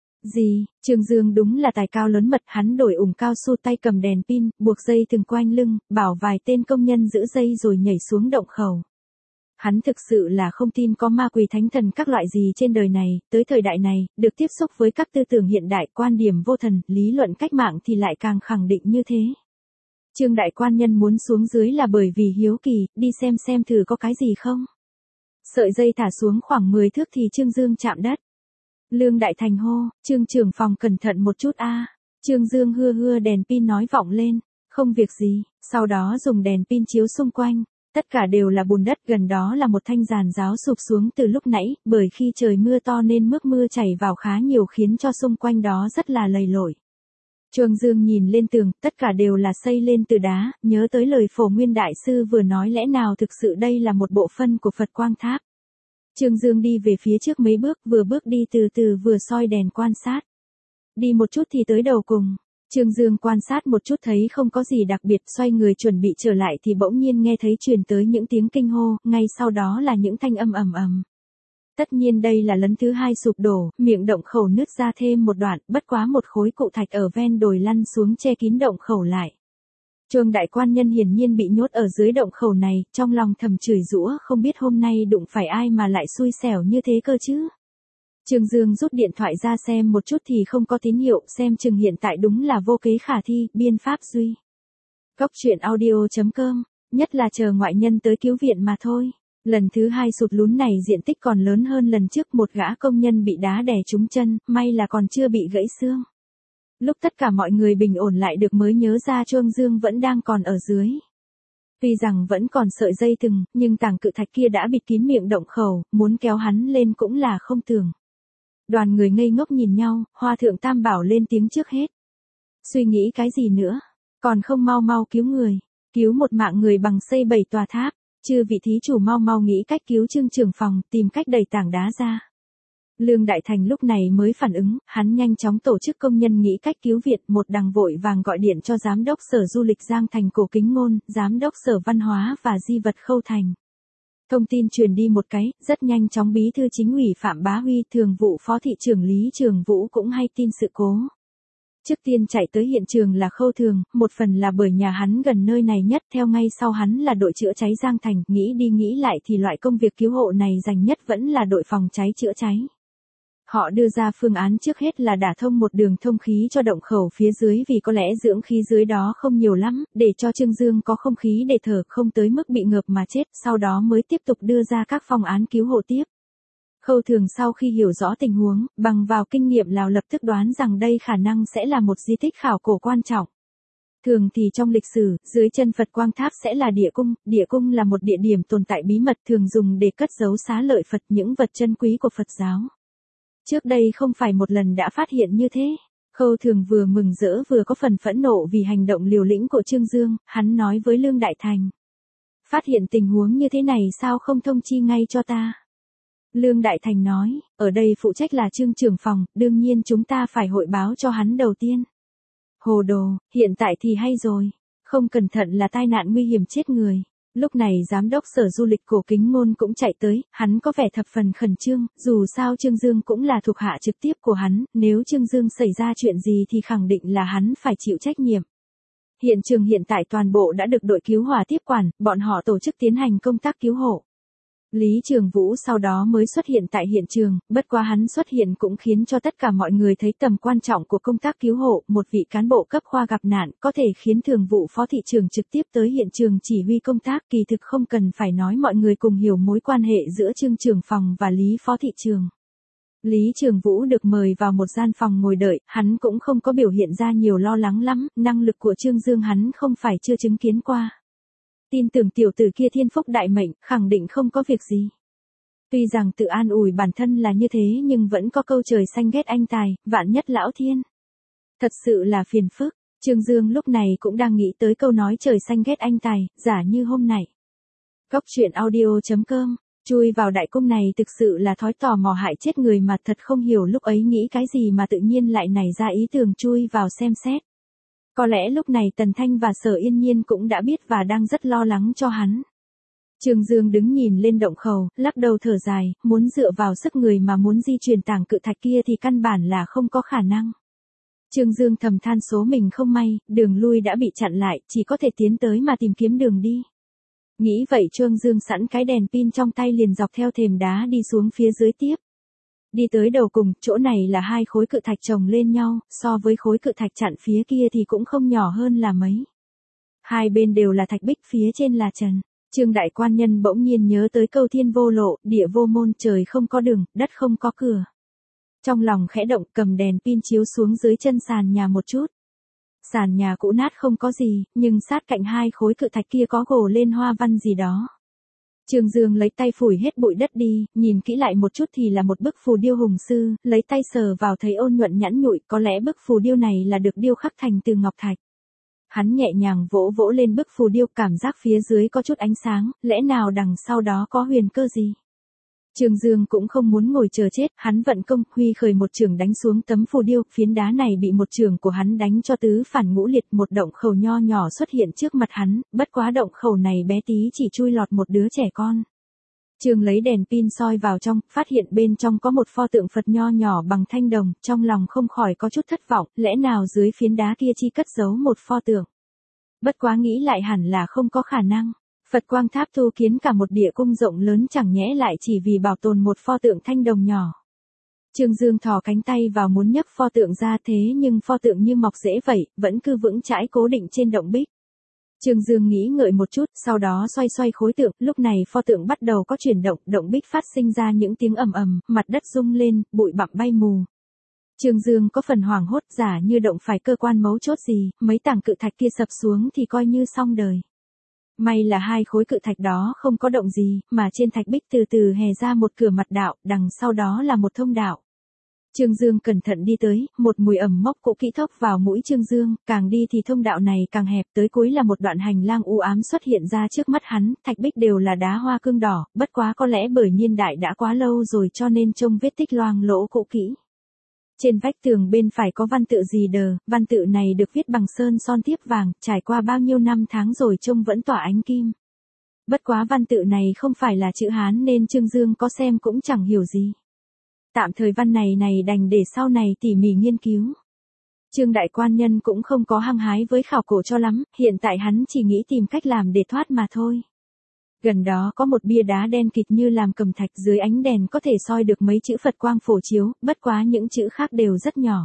Gì, Trương Dương đúng là tài cao lớn mật, hắn đổi ủng cao su, tay cầm đèn pin, buộc dây thừng quanh lưng, bảo vài tên công nhân giữ dây rồi nhảy xuống động khẩu. Hắn thực sự là không tin có ma quỷ thánh thần các loại gì trên đời này, tới thời đại này, được tiếp xúc với các tư tưởng hiện đại, quan điểm vô thần, lý luận cách mạng thì lại càng khẳng định như thế. Trương đại quan nhân muốn xuống dưới là bởi vì hiếu kỳ, đi xem thử có cái gì không. Sợi dây thả xuống khoảng 10 thước thì Trương Dương chạm đất. Lương Đại Thành hô, Trương trưởng phòng cẩn thận một chút a. Trương Dương hưa đèn pin nói vọng lên, không việc gì, sau đó dùng đèn pin chiếu xung quanh, Tất cả đều là bùn đất, gần đó là một thanh giàn giáo sụp xuống từ lúc nãy, bởi khi trời mưa to nên nước mưa chảy vào khá nhiều khiến cho xung quanh đó rất là lầy lội. Trương Dương nhìn lên tường, tất cả đều là xây lên từ đá, nhớ tới lời Phổ Nguyên Đại Sư vừa nói, lẽ nào thực sự đây là một bộ phận của Phật Quang Tháp. Trương Dương đi về phía trước mấy bước, vừa bước đi từ từ vừa soi đèn quan sát. Đi một chút thì tới đầu cùng. Trương Dương quan sát một chút thấy không có gì đặc biệt, xoay người chuẩn bị trở lại thì bỗng nhiên nghe thấy truyền tới những tiếng kinh hô, ngay sau đó là những thanh âm ầm ầm. Tất nhiên đây là lần thứ hai sụp đổ, miệng động khẩu nứt ra thêm một đoạn, bất quá một khối cụ thạch ở ven đồi lăn xuống che kín động khẩu lại. Trương đại quan nhân hiển nhiên bị nhốt ở dưới động khẩu này, trong lòng thầm chửi giũa, không biết hôm nay đụng phải ai mà lại xui xẻo như thế cơ chứ. Trương Dương rút điện thoại ra xem một chút thì không có tín hiệu, xem chừng hiện tại đúng là vô kế khả thi, biên pháp duy. Cóc truyện audio.com, nhất là chờ ngoại nhân tới cứu viện mà thôi. Lần thứ hai sụt lún này diện tích còn lớn hơn lần trước, một gã công nhân bị đá đè trúng chân, may là còn chưa bị gãy xương. Lúc tất cả mọi người bình ổn lại được mới nhớ ra Trương Dương vẫn đang còn ở dưới. Tuy rằng vẫn còn sợi dây thừng, nhưng tảng cự thạch kia đã bịt kín miệng động khẩu, muốn kéo hắn lên cũng là không tưởng. Đoàn người ngây ngốc nhìn nhau, Hòa thượng Tam Bảo lên tiếng trước hết. Suy nghĩ cái gì nữa? Còn không mau mau cứu người. Cứu một mạng người bằng xây 7 tòa tháp. Chư vị thí chủ mau mau nghĩ cách cứu Trương trưởng phòng, tìm cách đẩy tảng đá ra. Lương Đại Thành lúc này mới phản ứng, hắn nhanh chóng tổ chức công nhân nghĩ cách cứu viện, một đằng vội vàng gọi điện cho giám đốc sở du lịch Giang Thành Cổ Kính Ngôn, giám đốc sở văn hóa và di vật Khâu Thành. Thông tin truyền đi một cái, rất nhanh chóng bí thư chính ủy Phạm Bá Huy, thường vụ phó thị trưởng Lý Trường Vũ cũng hay tin sự cố. Trước tiên chạy tới hiện trường là Khâu Thường, một phần là bởi nhà hắn gần nơi này nhất, theo ngay sau hắn là đội chữa cháy Giang Thành, nghĩ đi nghĩ lại thì loại công việc cứu hộ này dành nhất vẫn là đội phòng cháy chữa cháy. Họ đưa ra phương án trước hết là đả thông một đường thông khí cho động khẩu phía dưới vì có lẽ dưỡng khí dưới đó không nhiều lắm, để cho Trương Dương có không khí để thở, không tới mức bị ngợp mà chết, sau đó mới tiếp tục đưa ra các phương án cứu hộ tiếp. Khâu Thường sau khi hiểu rõ tình huống, bằng vào kinh nghiệm Lào lập tức đoán rằng đây khả năng sẽ là một di tích khảo cổ quan trọng. Thường thì trong lịch sử, dưới chân Phật Quang Tháp sẽ là địa cung là một địa điểm tồn tại bí mật thường dùng để cất giấu xá lợi Phật, những vật chân quý của Phật giáo. Trước đây không phải một lần đã phát hiện như thế. Khâu Thường vừa mừng rỡ vừa có phần phẫn nộ vì hành động liều lĩnh của Trương Dương, hắn nói với Lương Đại Thành. Phát hiện tình huống như thế này sao không thông chi ngay cho ta? Lương Đại Thành nói, ở đây phụ trách là Trương trưởng phòng, đương nhiên chúng ta phải hội báo cho hắn đầu tiên. Hồ đồ, hiện tại thì hay rồi. Không cẩn thận là tai nạn nguy hiểm chết người. Lúc này giám đốc sở du lịch Cổ Kính Ngôn cũng chạy tới, hắn có vẻ thập phần khẩn trương, dù sao Trương Dương cũng là thuộc hạ trực tiếp của hắn, nếu Trương Dương xảy ra chuyện gì thì khẳng định là hắn phải chịu trách nhiệm. Hiện trường hiện tại toàn bộ đã được đội cứu hỏa tiếp quản, bọn họ tổ chức tiến hành công tác cứu hộ. Lý Trường Vũ sau đó mới xuất hiện tại hiện trường, bất quá hắn xuất hiện cũng khiến cho tất cả mọi người thấy tầm quan trọng của công tác cứu hộ, một vị cán bộ cấp khoa gặp nạn, có thể khiến thường vụ phó thị trưởng trực tiếp tới hiện trường chỉ huy công tác, kỳ thực không cần phải nói mọi người cùng hiểu mối quan hệ giữa Trương trưởng phòng và Lý phó thị trưởng. Lý Trường Vũ được mời vào một gian phòng ngồi đợi, hắn cũng không có biểu hiện ra nhiều lo lắng lắm, năng lực của Trương Dương hắn không phải chưa chứng kiến qua. Tin tưởng tiểu tử kia thiên phúc đại mệnh, khẳng định không có việc gì. Tuy rằng tự an ủi bản thân là như thế nhưng vẫn có câu trời xanh ghét anh tài, vạn nhất lão thiên. Thật sự là phiền phức, Trương Dương lúc này cũng đang nghĩ tới câu nói trời xanh ghét anh tài, giả như hôm nay. Cóc truyện audio.com, chui vào đại cung này thực sự là thói tò mò hại chết người mà thật không hiểu lúc ấy nghĩ cái gì mà tự nhiên lại nảy ra ý tưởng chui vào xem xét. Có lẽ lúc này Tần Thanh và Sở Yên Nhiên cũng đã biết và đang rất lo lắng cho hắn. Trương Dương đứng nhìn lên động khẩu, lắc đầu thở dài, muốn dựa vào sức người mà muốn di chuyển tảng cự thạch kia thì căn bản là không có khả năng. Trương Dương thầm than số mình không may, đường lui đã bị chặn lại, chỉ có thể tiến tới mà tìm kiếm đường đi. Nghĩ vậy Trương Dương sẵn cái đèn pin trong tay liền dọc theo thềm đá đi xuống phía dưới tiếp. Đi tới đầu cùng, chỗ này là hai khối cự thạch chồng lên nhau, so với khối cự thạch chặn phía kia thì cũng không nhỏ hơn là mấy. Hai bên đều là thạch bích, phía trên là trần. Trương đại quan nhân bỗng nhiên nhớ tới câu thiên vô lộ, địa vô môn, trời không có đường, đất không có cửa. Trong lòng khẽ động, cầm đèn pin chiếu xuống dưới chân sàn nhà một chút. Sàn nhà cũ nát không có gì, nhưng sát cạnh hai khối cự thạch kia có gồ lên hoa văn gì đó. Trương Dương lấy tay phủi hết bụi đất đi, nhìn kỹ lại một chút thì là một bức phù điêu hùng sư, lấy tay sờ vào thấy ôn nhuận nhẵn nhụi, có lẽ bức phù điêu này là được điêu khắc thành từ ngọc thạch. Hắn nhẹ nhàng vỗ vỗ lên bức phù điêu, cảm giác phía dưới có chút ánh sáng, lẽ nào đằng sau đó có huyền cơ gì? Trương Dương cũng không muốn ngồi chờ chết, hắn vận công, huy khởi một chưởng đánh xuống tấm phù điêu, phiến đá này bị một chưởng của hắn đánh cho tứ phản ngũ liệt, một động khẩu nho nhỏ xuất hiện trước mặt hắn, bất quá động khẩu này bé tí chỉ chui lọt một đứa trẻ con. Trương lấy đèn pin soi vào trong, phát hiện bên trong có một pho tượng Phật nho nhỏ bằng thanh đồng, trong lòng không khỏi có chút thất vọng, lẽ nào dưới phiến đá kia chi cất giấu một pho tượng. Bất quá nghĩ lại hẳn là không có khả năng. Phật Quang Tháp tu kiến cả một địa cung rộng lớn chẳng nhẽ lại chỉ vì bảo tồn một pho tượng thanh đồng nhỏ. Trương Dương thò cánh tay vào muốn nhấc pho tượng ra, thế nhưng pho tượng như mọc rễ vậy, vẫn cứ vững chãi cố định trên động bích. Trương Dương nghĩ ngợi một chút, sau đó xoay xoay khối tượng, lúc này pho tượng bắt đầu có chuyển động, động bích phát sinh ra những tiếng ầm ầm, mặt đất rung lên, bụi bặm bay mù. Trương Dương có phần hoảng hốt, giả như động phải cơ quan mấu chốt gì, mấy tảng cự thạch kia sập xuống thì coi như xong đời. May là hai khối cự thạch đó không có động gì, mà trên thạch bích từ từ hè ra một cửa mật đạo, đằng sau đó là một thông đạo. Trương Dương cẩn thận đi tới, một mùi ẩm mốc cũ kỹ thốc vào mũi Trương Dương, càng đi thì thông đạo này càng hẹp, tới cuối là một đoạn hành lang u ám xuất hiện ra trước mắt hắn, thạch bích đều là đá hoa cương đỏ, bất quá có lẽ bởi niên đại đã quá lâu rồi cho nên trông vết tích loang lỗ cũ kỹ. Trên vách tường bên phải có văn tự gì đờ, văn tự này được viết bằng sơn son thiếp vàng, trải qua bao nhiêu năm tháng rồi trông vẫn tỏa ánh kim. Bất quá văn tự này không phải là chữ Hán nên Trương Dương có xem cũng chẳng hiểu gì. Tạm thời văn này đành để sau này tỉ mỉ nghiên cứu. Trương đại quan nhân cũng không có hăng hái với khảo cổ cho lắm, hiện tại hắn chỉ nghĩ tìm cách làm để thoát mà thôi. Gần đó có một bia đá đen kịt như làm cầm thạch, dưới ánh đèn có thể soi được mấy chữ Phật quang phổ chiếu, bất quá những chữ khác đều rất nhỏ.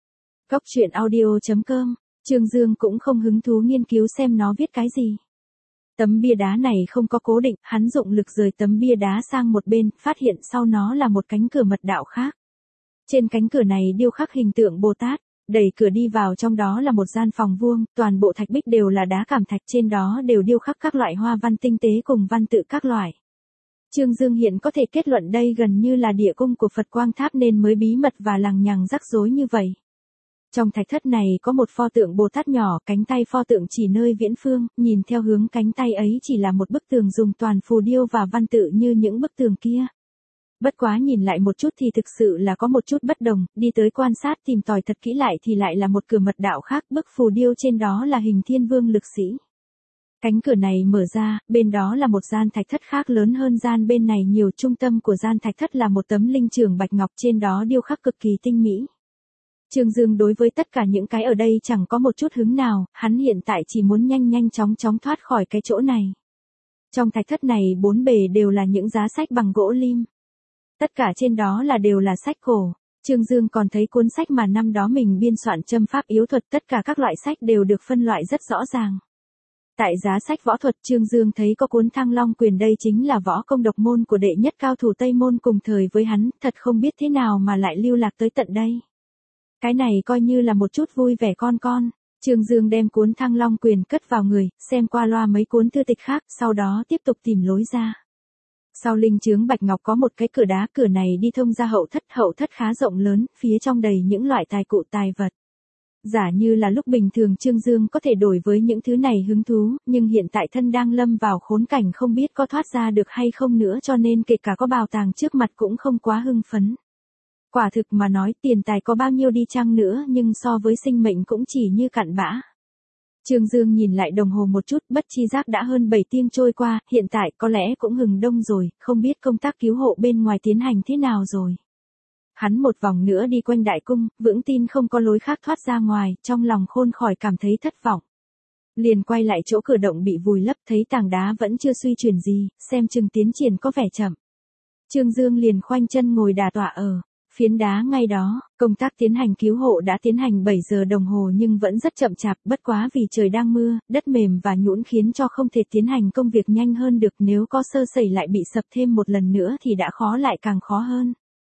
Cốc truyện audio.com, Trương Dương cũng không hứng thú nghiên cứu xem nó viết cái gì. Tấm bia đá này không có cố định, hắn dụng lực rời tấm bia đá sang một bên, phát hiện sau nó là một cánh cửa mật đạo khác. Trên cánh cửa này điêu khắc hình tượng Bồ Tát. Đẩy cửa đi vào, trong đó là một gian phòng vuông, toàn bộ thạch bích đều là đá cảm thạch, trên đó đều điêu khắc các loại hoa văn tinh tế cùng văn tự các loại. Trương Dương hiện có thể kết luận đây gần như là địa cung của Phật Quang Tháp nên mới bí mật và lằng nhằng rắc rối như vậy. Trong thạch thất này có một pho tượng Bồ Tát nhỏ, cánh tay pho tượng chỉ nơi viễn phương, nhìn theo hướng cánh tay ấy chỉ là một bức tường dùng toàn phù điêu và văn tự như những bức tường kia. Bất quá nhìn lại một chút thì thực sự là có một chút bất đồng, đi tới quan sát tìm tòi thật kỹ lại thì lại là một cửa mật đạo khác, bức phù điêu trên đó là hình Thiên Vương lực sĩ. Cánh cửa này mở ra, bên đó là một gian thạch thất khác lớn hơn gian bên này nhiều, trung tâm của gian thạch thất là một tấm linh trường bạch ngọc, trên đó điêu khắc cực kỳ tinh mỹ. Trương Dương đối với tất cả những cái ở đây chẳng có một chút hứng nào, hắn hiện tại chỉ muốn nhanh chóng thoát khỏi cái chỗ này. Trong thạch thất này bốn bề đều là những giá sách bằng gỗ lim. Tất cả trên đó đều là sách cổ. Trương Dương còn thấy cuốn sách mà năm đó mình biên soạn châm pháp yếu thuật, tất cả các loại sách đều được phân loại rất rõ ràng. Tại giá sách võ thuật, Trương Dương thấy có cuốn Thăng Long Quyền, đây chính là võ công độc môn của đệ nhất cao thủ Tây Môn cùng thời với hắn, thật không biết thế nào mà lại lưu lạc tới tận đây. Cái này coi như là một chút vui vẻ con. Trương Dương đem cuốn Thăng Long Quyền cất vào người, xem qua loa mấy cuốn thư tịch khác, sau đó tiếp tục tìm lối ra. Sau linh chướng bạch ngọc có một cái cửa đá, cửa này đi thông ra hậu thất khá rộng lớn, phía trong đầy những loại tài cụ tài vật. Giả như là lúc bình thường Trương Dương có thể đổi với những thứ này hứng thú, nhưng hiện tại thân đang lâm vào khốn cảnh không biết có thoát ra được hay không nữa, cho nên kể cả có bào tàng trước mặt cũng không quá hưng phấn. Quả thực mà nói, tiền tài có bao nhiêu đi chăng nữa nhưng so với sinh mệnh cũng chỉ như cặn bã. Trương Dương nhìn lại đồng hồ một chút, bất chi giác đã hơn 7 tiếng trôi qua, hiện tại có lẽ cũng hừng đông rồi, không biết công tác cứu hộ bên ngoài tiến hành thế nào rồi. Hắn một vòng nữa đi quanh đại cung, vững tin không có lối khác thoát ra ngoài, trong lòng khôn khỏi cảm thấy thất vọng. Liền quay lại chỗ cửa động bị vùi lấp, thấy tảng đá vẫn chưa suy chuyển gì, xem chừng tiến triển có vẻ chậm. Trương Dương liền khoanh chân ngồi đả tọa ở phiến đá ngay đó. Công tác tiến hành cứu hộ đã tiến hành 7 giờ đồng hồ nhưng vẫn rất chậm chạp, bất quá vì trời đang mưa, đất mềm và nhũn khiến cho không thể tiến hành công việc nhanh hơn được, nếu có sơ sẩy lại bị sập thêm một lần nữa thì đã khó lại càng khó hơn.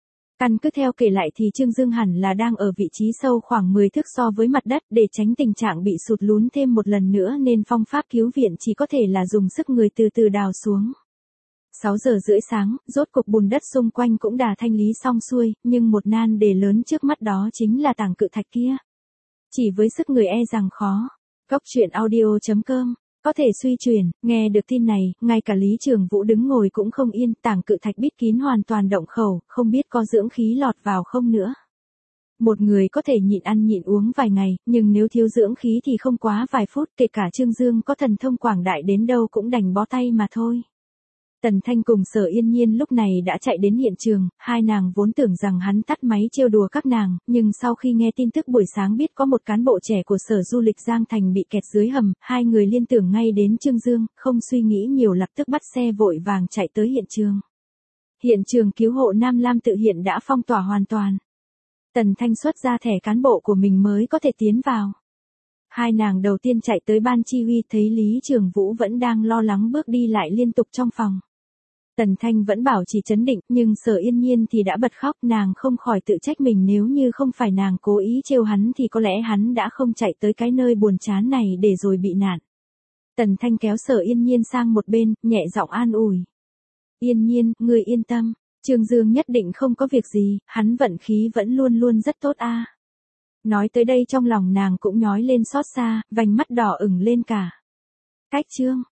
Căn cứ theo kể lại thì Trương Dương hẳn là đang ở vị trí sâu khoảng 10 thước so với mặt đất, để tránh tình trạng bị sụt lún thêm một lần nữa nên phong pháp cứu viện chỉ có thể là dùng sức người từ từ đào xuống. 6 giờ rưỡi sáng, rốt cục bùn đất xung quanh cũng đã thanh lý xong xuôi, nhưng một nan đề lớn trước mắt đó chính là tảng cự thạch kia. Chỉ với sức người e rằng khó. Cốc truyện audio.com có thể suy chuyển. Nghe được tin này, ngay cả Lý Trường Vũ đứng ngồi cũng không yên, tảng cự thạch bít kín hoàn toàn động khẩu, không biết có dưỡng khí lọt vào không nữa. Một người có thể nhịn ăn nhịn uống vài ngày, nhưng nếu thiếu dưỡng khí thì không quá vài phút, kể cả Trương Dương có thần thông quảng đại đến đâu cũng đành bó tay mà thôi. Tần Thanh cùng Sở Yên Nhiên lúc này đã chạy đến hiện trường, hai nàng vốn tưởng rằng hắn tắt máy trêu đùa các nàng, nhưng sau khi nghe tin tức buổi sáng biết có một cán bộ trẻ của Sở Du lịch Giang Thành bị kẹt dưới hầm, hai người liên tưởng ngay đến Trương Dương, không suy nghĩ nhiều lập tức bắt xe vội vàng chạy tới hiện trường. Hiện trường cứu hộ Nam Lam tự hiện đã phong tỏa hoàn toàn. Tần Thanh xuất ra thẻ cán bộ của mình mới có thể tiến vào. Hai nàng đầu tiên chạy tới ban chi huy thấy Lý Trường Vũ vẫn đang lo lắng bước đi lại liên tục trong phòng. Tần Thanh vẫn bảo trì trấn định, nhưng Sở Yên Nhiên thì đã bật khóc, nàng không khỏi tự trách mình, nếu như không phải nàng cố ý trêu hắn thì có lẽ hắn đã không chạy tới cái nơi buồn chán này để rồi bị nạn. Tần Thanh kéo Sở Yên Nhiên sang một bên, nhẹ giọng an ủi. Yên Nhiên, ngươi yên tâm, Trương Dương nhất định không có việc gì, hắn vận khí vẫn luôn luôn rất tốt a. Nói tới đây trong lòng nàng cũng nhói lên xót xa, vành mắt đỏ ửng lên cả. Cách Trương